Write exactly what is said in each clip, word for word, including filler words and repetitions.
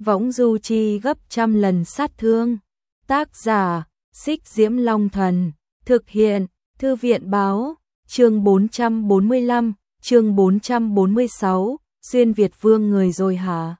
võng du chi gấp trăm lần sát thương. Tác giả, Xích Diễm Long Thần. Thực hiện, Thư viện báo. Chương bốn trăm bốn mươi lăm, chương bốn trăm bốn mươi sáu, Xuyên Việt Vương người rồi hả?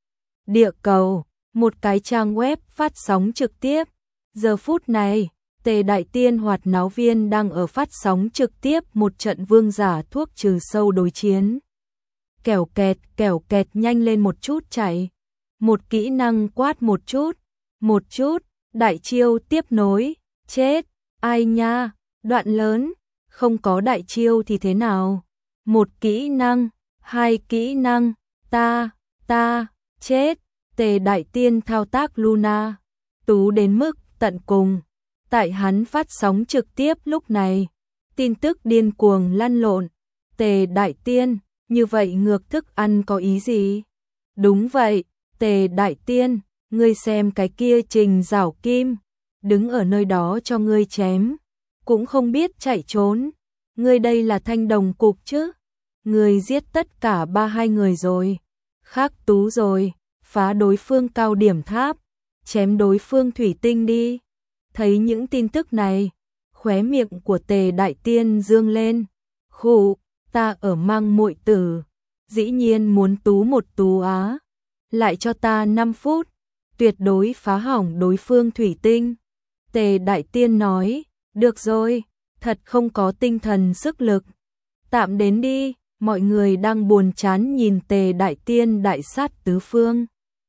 Địa cầu, một cái trang web phát sóng trực tiếp. Giờ phút này, Tề Đại Tiên Hoạt Náo Viên đang ở phát sóng trực tiếp một trận vương giả thuốc trừ sâu đối chiến. Kẻo kẹt, kẻo kẹt, nhanh lên một chút chạy. Một kỹ năng quát một chút, một chút, đại chiêu tiếp nối, chết, ai nha, đoạn lớn, không có đại chiêu thì thế nào? Một kỹ năng, hai kỹ năng, ta, ta, chết, Tề Đại Tiên thao tác Luna, tú đến mức tận cùng. Tại hắn phát sóng trực tiếp lúc này, tin tức điên cuồng lăn lộn. Tề Đại Tiên, như vậy ngược thức ăn có ý gì? Đúng vậy, Tề Đại Tiên, ngươi xem cái kia Trình Giảo Kim, đứng ở nơi đó cho ngươi chém, cũng không biết chạy trốn. Ngươi đây là thanh đồng cục chứ? Ngươi giết tất cả ba hai người rồi, khắc tú rồi, phá đối phương cao điểm tháp, chém đối phương thủy tinh đi. Thấy những tin tức này, khóe miệng của Tề Đại Tiên dương lên. Khụ, ta ở mang muội tử, dĩ nhiên muốn tú một tú á. Lại cho ta năm phút, tuyệt đối phá hỏng đối phương thủy tinh. Tề Đại Tiên nói, được rồi, thật không có tinh thần sức lực. Tạm đến đi, mọi người đang buồn chán nhìn Tề Đại Tiên đại sát tứ phương.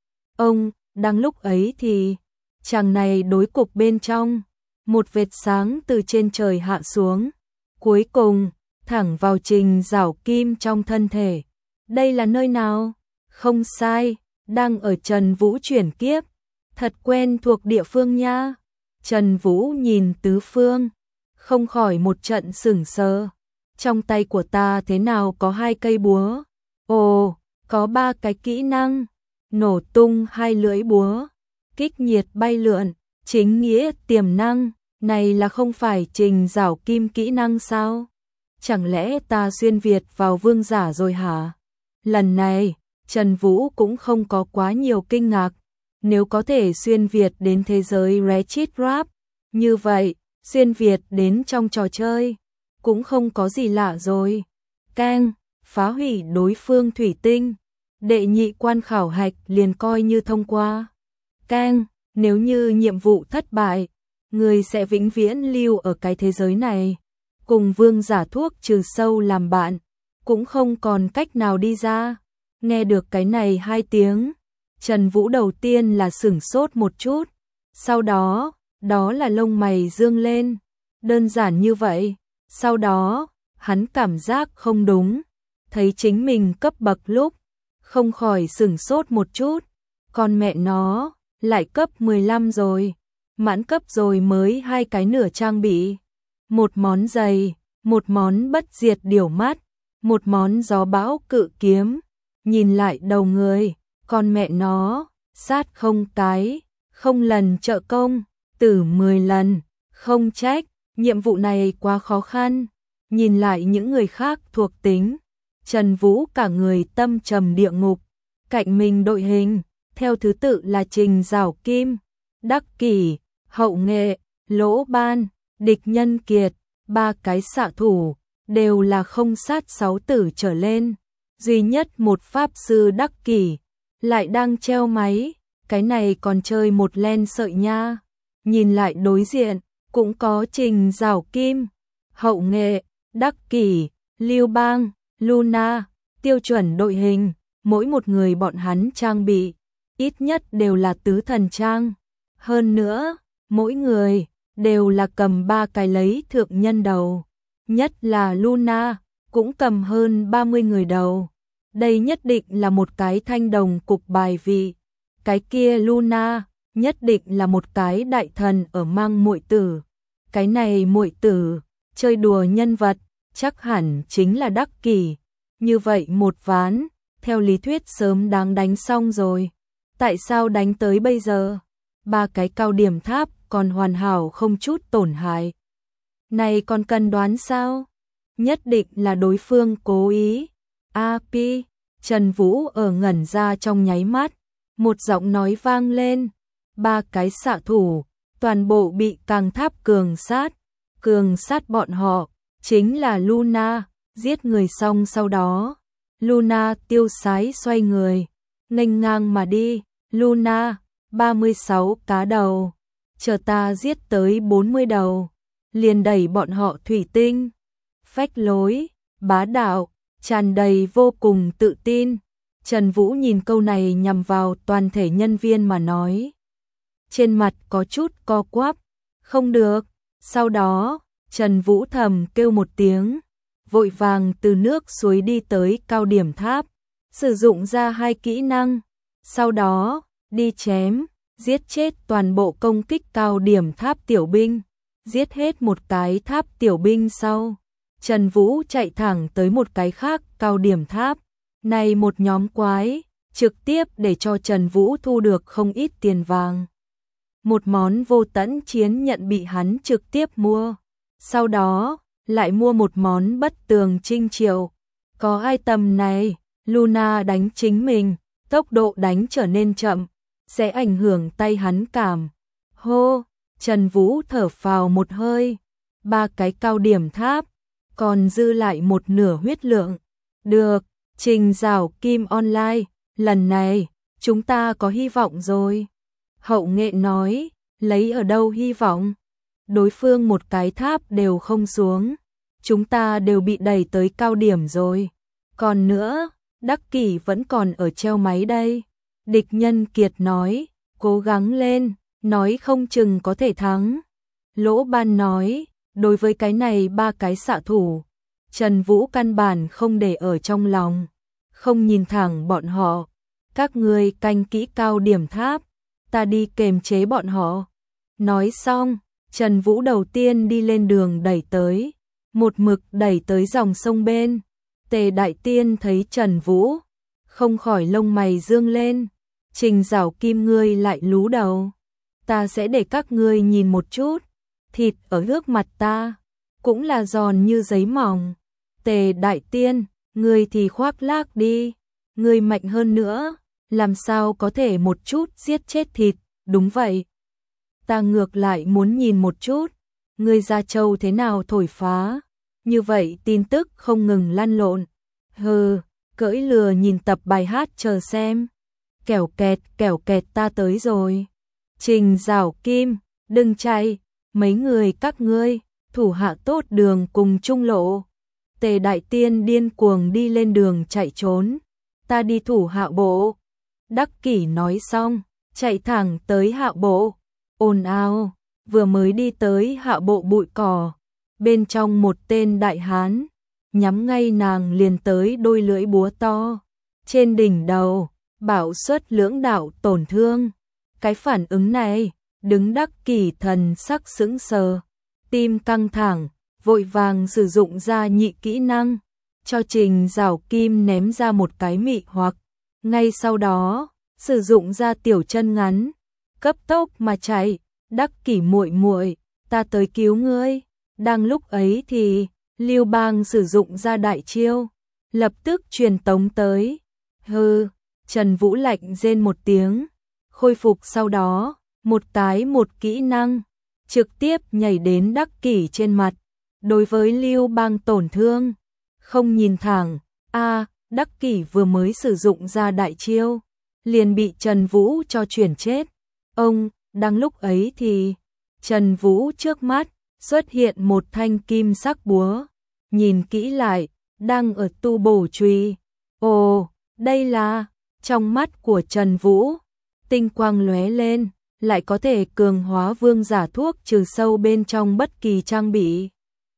Ông, đang lúc ấy thì, chàng này đối cục bên trong, một vệt sáng từ trên trời hạ xuống, cuối cùng, thẳng vào Trình Giảo Kim trong thân thể. Đây là nơi nào? Không sai, đang ở Trần Vũ chuyển kiếp, thật quen thuộc địa phương nha. Trần Vũ nhìn tứ phương, không khỏi một trận sửng sờ. Trong tay của ta thế nào có hai cây búa? Ồ, có ba cái kỹ năng, nổ tung hai lưỡi búa, kích nhiệt bay lượn, chính nghĩa tiềm năng, này là không phải Trình Giảo Kim kỹ năng sao? Chẳng lẽ ta xuyên Việt vào vương giả rồi hả? Lần này, Trần Vũ cũng không có quá nhiều kinh ngạc. Nếu có thể xuyên Việt đến thế giới Ratchet Rap, như vậy, xuyên Việt đến trong trò chơi, cũng không có gì lạ rồi. Keng, phá hủy đối phương thủy tinh. Đệ nhị quan khảo hạch liền coi như thông qua. Keng, nếu như nhiệm vụ thất bại, người sẽ vĩnh viễn lưu ở cái thế giới này. Cùng vương giả thuốc trừ sâu làm bạn, cũng không còn cách nào đi ra. Nghe được cái này hai tiếng, Trần Vũ đầu tiên là sửng sốt một chút, sau đó, đó là lông mày dương lên. Đơn giản như vậy, sau đó, hắn cảm giác không đúng, thấy chính mình cấp bậc lúc, không khỏi sửng sốt một chút. Con mẹ nó, lại cấp mười lăm rồi, mãn cấp rồi mới hai cái nửa trang bị. Một món giày, một món bất diệt điểu mắt, một món gió bão cự kiếm. Nhìn lại đầu người, con mẹ nó, sát không cái, không lần trợ công, tử mười lần, không trách, nhiệm vụ này quá khó khăn. Nhìn lại những người khác thuộc tính, Trần Vũ cả người tâm trầm địa ngục. Cạnh mình đội hình, theo thứ tự là Trình Giảo Kim, Đắc Kỷ, Hậu Nghệ, Lỗ Ban, Địch Nhân Kiệt, ba cái xạ thủ, đều là không sát sáu tử trở lên. Duy nhất một pháp sư Đắc Kỷ lại đang treo máy, cái này còn chơi một len sợi nha. Nhìn lại đối diện, cũng có Trình Giảo Kim, Hậu Nghệ, Đắc Kỷ, Lưu Bang, Luna, tiêu chuẩn đội hình, mỗi một người bọn hắn trang bị, ít nhất đều là tứ thần trang. Hơn nữa, mỗi người đều là cầm ba cái lấy thượng nhân đầu, nhất là Luna, cũng cầm hơn ba mươi người đầu. Đây nhất định là một cái thanh đồng cục bài vị. Cái kia Luna, nhất định là một cái đại thần ở mang muội tử. Cái này muội tử, chơi đùa nhân vật, chắc hẳn chính là Đắc Kỷ. Như vậy một ván, theo lý thuyết sớm đáng đánh xong rồi. Tại sao đánh tới bây giờ? Ba cái cao điểm tháp còn hoàn hảo không chút tổn hại. Này còn cần đoán sao? Nhất định là đối phương cố ý. a pê, Trần Vũ ở ngẩn ra trong nháy mắt, Một giọng nói vang lên, ba cái xạ thủ, toàn bộ bị Càng Tháp cường sát. Cường sát bọn họ, chính là Luna, giết người xong sau đó. Luna tiêu sái xoay người, nghênh ngang mà đi. Luna, ba mươi sáu cá đầu, chờ ta giết tới bốn mươi đầu, liền đẩy bọn họ thủy tinh. Phách lối, bá đạo, tràn đầy vô cùng tự tin. Trần Vũ nhìn câu này nhằm vào toàn thể nhân viên mà nói. Trên mặt có chút co quắp, không được. Sau đó, Trần Vũ thầm kêu một tiếng, vội vàng từ nước suối đi tới cao điểm tháp, sử dụng ra hai kỹ năng. Sau đó, đi chém, giết chết toàn bộ công kích cao điểm tháp tiểu binh. Giết hết một cái tháp tiểu binh sau, Trần Vũ chạy thẳng tới một cái khác cao điểm tháp. Này một nhóm quái, trực tiếp để cho Trần Vũ thu được không ít tiền vàng. Một món vô tẫn chiến nhận bị hắn trực tiếp mua. Sau đó, lại mua một món bất tường trinh triệu. Có ai tầm này, Luna đánh chính mình, tốc độ đánh trở nên chậm, sẽ ảnh hưởng tay hắn cảm. Hô, Trần Vũ thở phào một hơi, ba cái cao điểm tháp, còn dư lại một nửa huyết lượng. Được, Trình Giảo Kim Online, lần này, chúng ta có hy vọng rồi. Hậu nghệ nói, lấy ở đâu hy vọng? Đối phương một cái tháp đều không xuống, chúng ta đều bị đẩy tới cao điểm rồi. Còn nữa, Đắc Kỷ vẫn còn ở treo máy đây. Địch Nhân Kiệt nói, cố gắng lên, nói không chừng có thể thắng. Lỗ Ban nói, đối với cái này ba cái xạ thủ, Trần Vũ căn bản không để ở trong lòng, không nhìn thẳng bọn họ. Các ngươi canh kỹ cao điểm tháp, ta đi kềm chế bọn họ. Nói xong, Trần Vũ đầu tiên đi lên đường đẩy tới, một mực đẩy tới dòng sông bên. Tề Đại Tiên thấy Trần Vũ, không khỏi lông mày dương lên. Trình Giảo Kim ngươi lại lú đầu, ta sẽ để các ngươi nhìn một chút, thịt ở trước mặt ta cũng là giòn như giấy mỏng. Tề Đại Tiên, ngươi thì khoác lác đi, ngươi mạnh hơn nữa, làm sao có thể một chút giết chết thịt? Đúng vậy, ta ngược lại muốn nhìn một chút, ngươi Gia Châu thế nào thổi phá. Như vậy tin tức không ngừng lăn lộn. Hừ, cưỡi lừa nhìn tập bài hát chờ xem. Kẻo kẹt, kẻo kẹt ta tới rồi. Trình Giảo Kim, đừng chạy, mấy người các ngươi, thủ hạ tốt đường cùng trung lộ. Tề Đại Tiên điên cuồng đi lên đường chạy trốn. Ta đi thủ hạ bộ. Đắc Kỷ nói xong, chạy thẳng tới hạ bộ. Ồn ào, vừa mới đi tới hạ bộ bụi cỏ. Bên trong một tên đại hán, nhắm ngay nàng liền tới đôi lưỡi búa to. Trên đỉnh đầu, bạo suất lưỡng đạo tổn thương. Cái phản ứng này, đứng Đắc Kỷ thần sắc sững sờ, tim căng thẳng, vội vàng sử dụng ra nhị kỹ năng, cho Trình Giảo Kim ném ra một cái mị hoặc. Ngay sau đó, sử dụng ra tiểu chân ngắn, cấp tốc mà chạy. Đắc Kỷ muội muội, ta tới cứu ngươi. Đang lúc ấy thì Lưu Bang sử dụng ra đại chiêu, lập tức truyền tống tới. Hừ, Trần Vũ lạnh rên một tiếng, khôi phục sau đó, một cái một kỹ năng, trực tiếp nhảy đến Đắc Kỷ trên mặt. Đối với Lưu Bang tổn thương, không nhìn thẳng, a à, Đắc Kỷ vừa mới sử dụng ra đại chiêu, liền bị Trần Vũ cho chuyển chết. Ông, đang lúc ấy thì Trần Vũ trước mắt xuất hiện một thanh kim sắc búa, nhìn kỹ lại, đang ở tu bổ chùy. Ồ, đây là, trong mắt của Trần Vũ, tinh quang lóe lên, lại có thể cường hóa vương giả thuốc trừ sâu bên trong bất kỳ trang bị.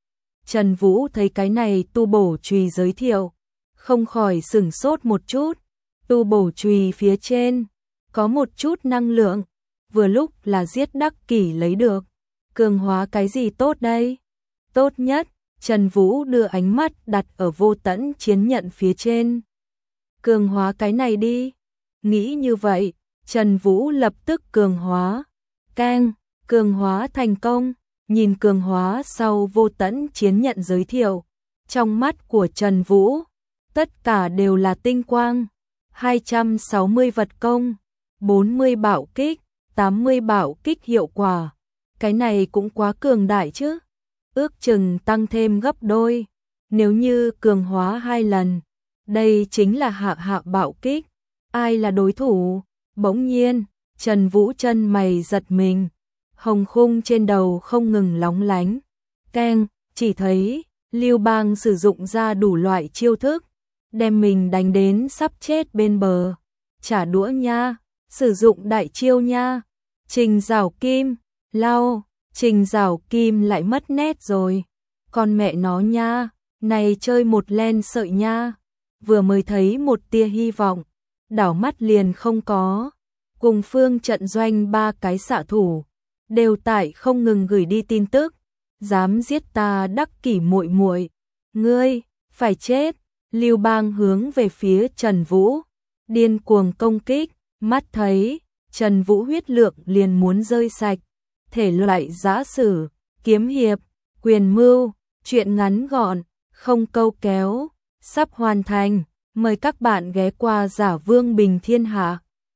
Trần Vũ thấy cái này tu bổ chùy giới thiệu, không khỏi sửng sốt một chút. Tu bổ chùy phía trên có một chút năng lượng, vừa lúc là giết Đắc Kỷ lấy được. Cường hóa cái gì tốt đây? Tốt nhất, Trần Vũ đưa ánh mắt đặt ở vô tẫn chiến nhận phía trên. Cường hóa cái này đi. Nghĩ như vậy, Trần Vũ lập tức cường hóa. Keng, cường hóa thành công. Nhìn cường hóa sau vô tẫn chiến nhận giới thiệu, trong mắt của Trần Vũ, tất cả đều là tinh quang. hai trăm sáu mươi vật công, bốn mươi bạo kích, tám mươi bạo kích hiệu quả. Cái này cũng quá cường đại chứ. Ước chừng tăng thêm gấp đôi. Nếu như cường hóa hai lần, đây chính là hạ hạ bạo kích. Ai là đối thủ? Bỗng nhiên, Trần Vũ chân mày giật mình. Hồng khung trên đầu không ngừng lóng lánh. Keng, chỉ thấy Lưu Bang sử dụng ra đủ loại chiêu thức, đem mình đánh đến sắp chết bên bờ. Trả đũa nha, sử dụng đại chiêu nha. Trình Giảo Kim, lau, Trình Giảo Kim lại mất nét rồi. Con mẹ nó nha, này chơi một len sợi nha. Vừa mới thấy một tia hy vọng, đảo mắt liền không có. Cùng phương trận doanh ba cái xạ thủ, đều tại không ngừng gửi đi tin tức. Dám giết ta Đắc Kỷ muội muội, ngươi phải chết. Lưu Bang hướng về phía Trần Vũ, điên cuồng công kích, mắt thấy Trần Vũ huyết lượng liền muốn rơi sạch. Thể loại giã sử, kiếm hiệp, quyền mưu, truyện ngắn gọn, không câu kéo, sắp hoàn thành. Mời các bạn ghé qua Giả Vương Bình Thiên Hạ.